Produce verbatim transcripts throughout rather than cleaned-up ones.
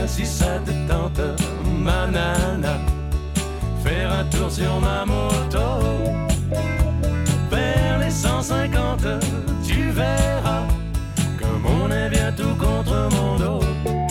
si ça te tente, ma nana, faire un tour sur ma moto. Vers les cent cinquante, tu verras comme on est bien tout contre mon dos.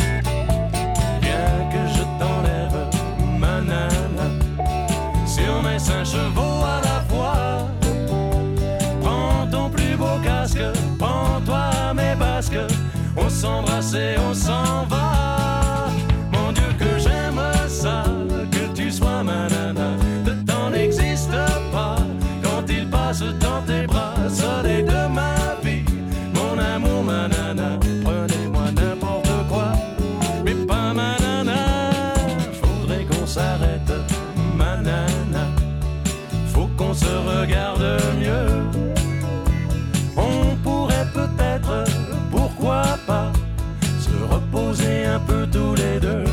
Bien que je t'enlève, ma nana, sur mes cinq chevaux à la fois. Prends ton plus beau casque, prends-toi mes basques, on s'embrasse et on s'en va. Mon Dieu que j'aime ça, que tu sois ma nana. Le temps n'existe pas quand il passe dans tes bras. Soleil de ma vie, mon amour ma nana. Prenez-moi n'importe quoi, mais pas ma nana. Faudrait qu'on s'arrête, ma nana. Faut qu'on se regarde mieux. On pourrait peut-être, pourquoi pas, se reposer un peu tous les deux.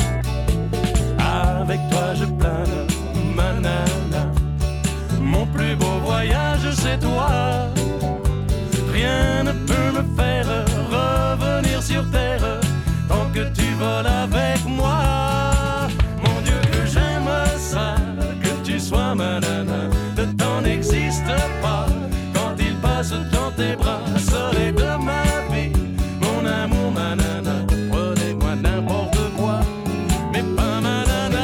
Avec toi je plane, ma nana. Mon plus beau voyage c'est toi. Rien ne peut me faire revenir sur terre tant que tu voles avec moi. Mon Dieu que j'aime ça, que tu sois ma nana. Le temps n'existe pas quand il passe dans tes bras. Soleil de ma vie, mon amour ma nana. Prenez-moi n'importe quoi, mais pas ma nana.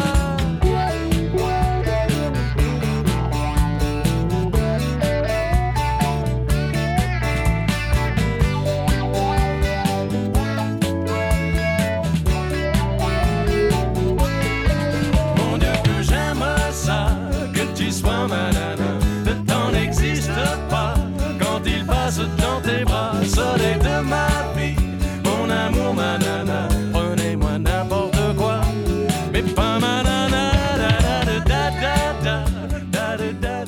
Mon Dieu que j'aime ça, que tu sois ma nana. Le temps n'existe pas quand il passe dans tes bras. Soleil de ma vie, mon amour ma nana. Prenez-moi n'importe quoi, mais pas ma nana. Da da da da da da da.